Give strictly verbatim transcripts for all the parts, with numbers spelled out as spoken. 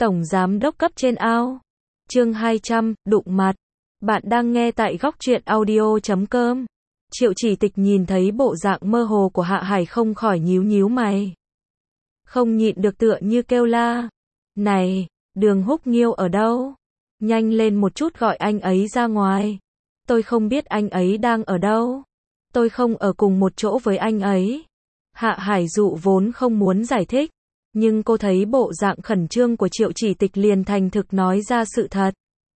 Tổng giám đốc cấp trên ao. Chương hai trăm, đụng mặt. Bạn đang nghe tại góc truyện audio chấm com. Triệu Chỉ Tịch nhìn thấy bộ dạng mơ hồ của Hạ Hải không khỏi nhíu nhíu mày. Không nhịn được tựa như kêu la. Này, Đường Húc Nghiêu ở đâu? Nhanh lên một chút gọi anh ấy ra ngoài. Tôi không biết anh ấy đang ở đâu. Tôi không ở cùng một chỗ với anh ấy. Hạ Hải Dụ vốn không muốn giải thích, nhưng cô thấy bộ dạng khẩn trương của Triệu Chỉ Tịch liền thành thực nói ra sự thật.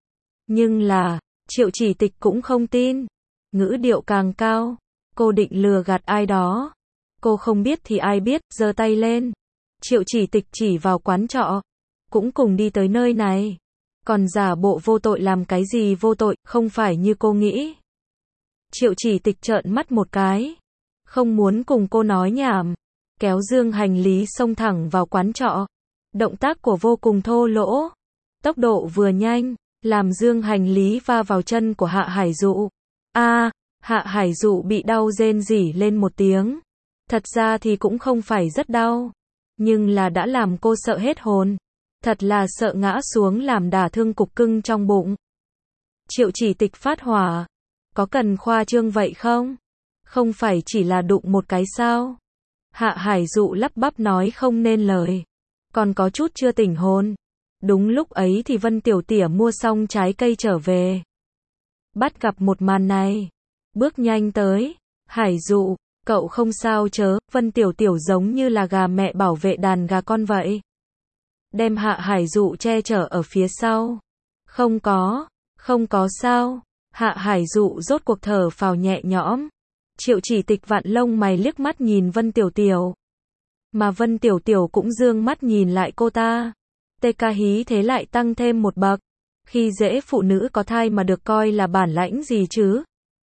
Nhưng là, Triệu Chỉ Tịch cũng không tin. Ngữ điệu càng cao, cô định lừa gạt ai đó. Cô không biết thì ai biết, giơ tay lên. Triệu Chỉ Tịch chỉ vào quán trọ. Cũng cùng đi tới nơi này. Còn giả bộ vô tội làm cái gì vô tội, không phải như cô nghĩ. Triệu Chỉ Tịch trợn mắt một cái. Không muốn cùng cô nói nhảm. Kéo dương hành lý xông thẳng vào quán trọ. Động tác của vô cùng thô lỗ. Tốc độ vừa nhanh, làm dương hành lý va vào chân của Hạ Hải Dụ. A, Hạ Hải Dụ bị đau rên rỉ lên một tiếng. Thật ra thì cũng không phải rất đau, nhưng là đã làm cô sợ hết hồn. Thật là sợ ngã xuống làm đả thương cục cưng trong bụng. Triệu Chỉ Tịch phát hỏa. Có cần khoa trương vậy không? Không phải chỉ là đụng một cái sao? Hạ Hải Dụ lắp bắp nói không nên lời. Còn có chút chưa tỉnh hồn. Đúng lúc ấy thì Vân Tiểu Tỉa mua xong trái cây trở về. Bắt gặp một màn này. Bước nhanh tới. Hải Dụ, cậu không sao chớ? Vân Tiểu Tiểu giống như là gà mẹ bảo vệ đàn gà con vậy. Đem Hạ Hải Dụ che chở ở phía sau. Không có, không có sao. Hạ Hải Dụ rốt cuộc thở phào nhẹ nhõm. Triệu Chỉ Tịch vặn lông mày liếc mắt nhìn Vân Tiểu Tiểu. Mà Vân Tiểu Tiểu cũng dương mắt nhìn lại cô ta. Tê ca hí thế lại tăng thêm một bậc. Khi dễ phụ nữ có thai mà được coi là bản lãnh gì chứ?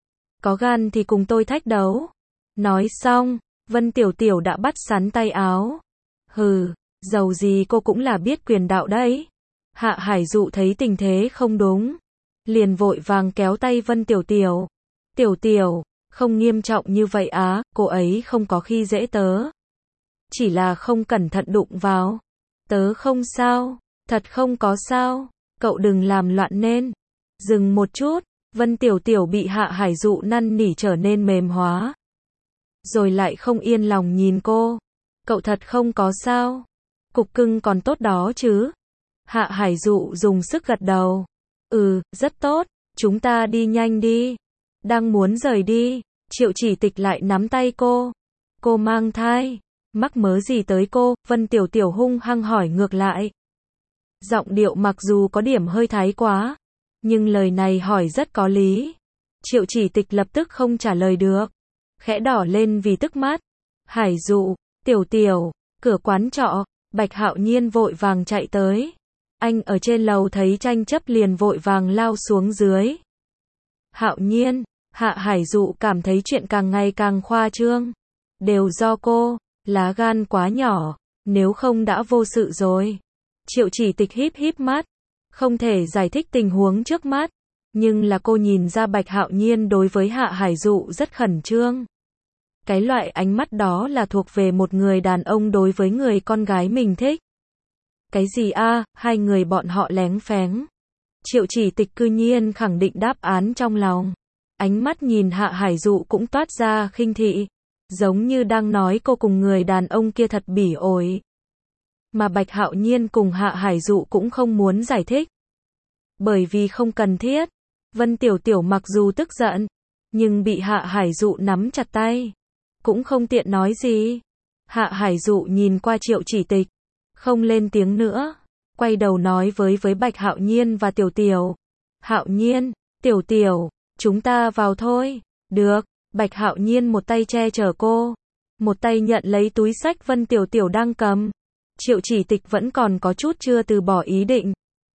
Có gan thì cùng tôi thách đấu. Nói xong, Vân Tiểu Tiểu đã bắt sắn tay áo. Hừ, dầu gì cô cũng là biết quyền đạo đấy. Hạ Hải Dụ thấy tình thế không đúng, liền vội vàng kéo tay Vân Tiểu Tiểu. Tiểu Tiểu, không nghiêm trọng như vậy á, cô ấy không có khi dễ tớ. Chỉ là không cẩn thận đụng vào. Tớ không sao, thật không có sao, cậu đừng làm loạn nên. Dừng một chút, Vân Tiểu Tiểu bị Hạ Hải Dụ năn nỉ trở nên mềm hóa. Rồi lại không yên lòng nhìn cô. Cậu thật không có sao. Cục cưng còn tốt đó chứ. Hạ Hải Dụ dùng sức gật đầu. Ừ, rất tốt, chúng ta đi nhanh đi. Đang muốn rời đi, Triệu Chỉ Tịch lại nắm tay cô. Cô mang thai, mắc mớ gì tới cô? Vân Tiểu Tiểu hung hăng hỏi ngược lại. Giọng điệu mặc dù có điểm hơi thái quá, nhưng lời này hỏi rất có lý. Triệu Chỉ Tịch lập tức không trả lời được, khẽ đỏ lên vì tức mắt. Hải Dụ, Tiểu Tiểu, cửa quán trọ, Bạch Hạo Nhiên vội vàng chạy tới. Anh ở trên lầu thấy tranh chấp liền vội vàng lao xuống dưới. Hạo Nhiên, Hạ Hải Dụ cảm thấy chuyện càng ngày càng khoa trương. Đều do cô, lá gan quá nhỏ, nếu không đã vô sự rồi. Triệu Chỉ Tịch híp híp mắt, không thể giải thích tình huống trước mắt, nhưng là cô nhìn ra Bạch Hạo Nhiên đối với Hạ Hải Dụ rất khẩn trương. Cái loại ánh mắt đó là thuộc về một người đàn ông đối với người con gái mình thích. Cái gì a, à, hai người bọn họ léng phéng. Triệu Chỉ Tịch cư nhiên khẳng định đáp án trong lòng. Ánh mắt nhìn Hạ Hải Dụ cũng toát ra khinh thị, giống như đang nói cô cùng người đàn ông kia thật bỉ ổi. Mà Bạch Hạo Nhiên cùng Hạ Hải Dụ cũng không muốn giải thích. Bởi vì không cần thiết. Vân Tiểu Tiểu mặc dù tức giận, nhưng bị Hạ Hải Dụ nắm chặt tay, cũng không tiện nói gì. Hạ Hải Dụ nhìn qua Triệu Chỉ Tịch, không lên tiếng nữa, quay đầu nói với với Bạch Hạo Nhiên và Tiểu Tiểu. Hạo Nhiên, Tiểu Tiểu, chúng ta vào thôi. Được. Bạch Hạo Nhiên một tay che chở cô, một tay nhận lấy túi xách Vân Tiểu Tiểu đang cầm. Triệu Chỉ Tịch vẫn còn có chút chưa từ bỏ ý định.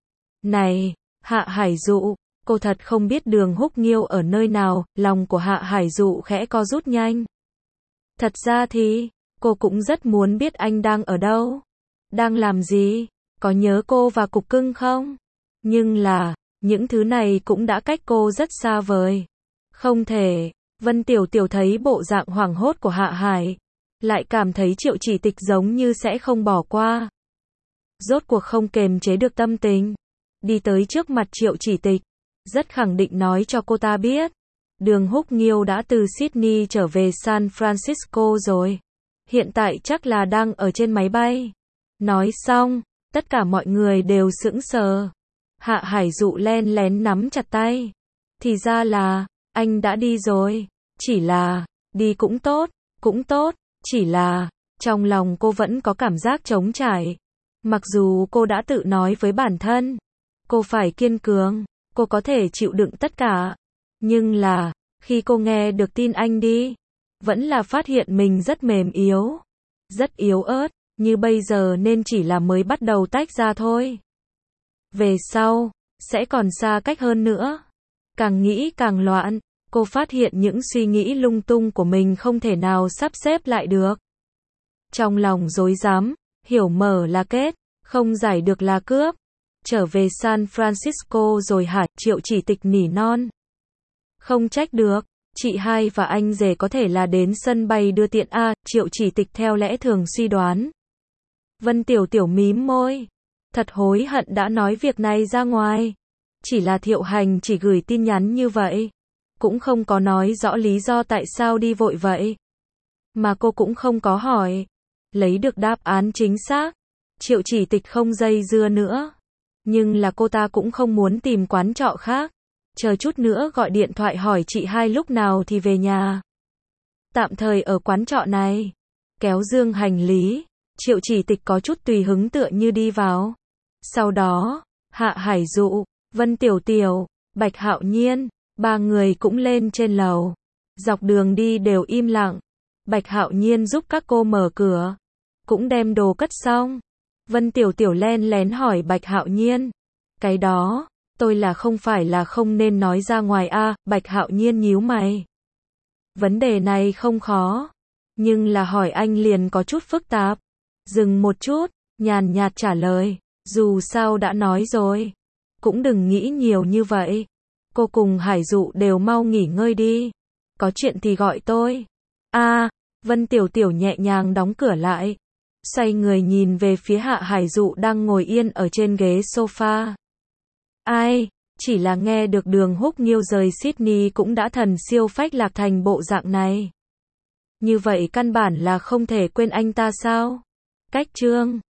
Này, Hạ Hải Dụ, cô thật không biết Đường Húc Nghiêu ở nơi nào. Lòng của Hạ Hải Dụ khẽ co rút nhanh. Thật ra thì, cô cũng rất muốn biết anh đang ở đâu, đang làm gì, có nhớ cô và cục cưng không? Nhưng là, những thứ này cũng đã cách cô rất xa vời. Không thể. Vân Tiểu Tiểu thấy bộ dạng hoảng hốt của Hạ Hải, lại cảm thấy Triệu Chỉ Tịch giống như sẽ không bỏ qua. rốt cuộc không kềm chế được tâm tình, đi tới trước mặt Triệu Chỉ Tịch, rất khẳng định nói cho cô ta biết, Đường Húc Nghiêu đã từ Sydney trở về San Francisco rồi, hiện tại chắc là đang ở trên máy bay. Nói xong, tất cả mọi người đều sững sờ. Hạ Hải Dụ len lén nắm chặt tay. Thì ra là, anh đã đi rồi, chỉ là, đi cũng tốt, cũng tốt, chỉ là, trong lòng cô vẫn có cảm giác trống trải. Mặc dù cô đã tự nói với bản thân, cô phải kiên cường, cô có thể chịu đựng tất cả. Nhưng là, khi cô nghe được tin anh đi, vẫn là phát hiện mình rất mềm yếu, rất yếu ớt, như bây giờ nên chỉ là mới bắt đầu tách ra thôi. Về sau, sẽ còn xa cách hơn nữa. Càng nghĩ càng loạn, cô phát hiện những suy nghĩ lung tung của mình không thể nào sắp xếp lại được. Trong lòng rối rắm, hiểu mở là kết, không giải được là cướp. Trở về San Francisco rồi hả? Triệu Chỉ Tịch nỉ non. Không trách được, chị hai và anh rể có thể là đến sân bay đưa tiện a, Triệu Chỉ Tịch theo lẽ thường suy đoán. Vân Tiểu Tiểu mím môi, thật hối hận đã nói việc này ra ngoài. Chỉ là Thiệu Hành chỉ gửi tin nhắn như vậy, cũng không có nói rõ lý do tại sao đi vội vậy. Mà cô cũng không có hỏi. Lấy được đáp án chính xác, Triệu Chỉ Tịch không dây dưa nữa. Nhưng là cô ta cũng không muốn tìm quán trọ khác. Chờ chút nữa gọi điện thoại hỏi chị hai lúc nào thì về nhà. Tạm thời ở quán trọ này. Kéo dương hành lý, Triệu Chỉ Tịch có chút tùy hứng tựa như đi vào. Sau đó, Hạ Hải Dụ, Vân Tiểu Tiểu, Bạch Hạo Nhiên, ba người cũng lên trên lầu. Dọc đường đi đều im lặng. Bạch Hạo Nhiên giúp các cô mở cửa, cũng đem đồ cất xong. Vân Tiểu Tiểu len lén hỏi Bạch Hạo Nhiên, cái đó, tôi là không phải là không nên nói ra ngoài a, à? Bạch Hạo Nhiên nhíu mày. Vấn đề này không khó, nhưng là hỏi anh liền có chút phức tạp. Dừng một chút, nhàn nhạt trả lời, dù sao đã nói rồi, cũng đừng nghĩ nhiều như vậy. Cô cùng Hải Dụ đều mau nghỉ ngơi đi, có chuyện thì gọi tôi. A, à, Vân Tiểu Tiểu nhẹ nhàng đóng cửa lại, xoay người nhìn về phía Hạ Hải Dụ đang ngồi yên ở trên ghế sofa. Ai, chỉ là nghe được Đường Húc Nghiêu rời Sydney cũng đã thần siêu phách lạc thành bộ dạng này. Như vậy căn bản là không thể quên anh ta sao? Cách chương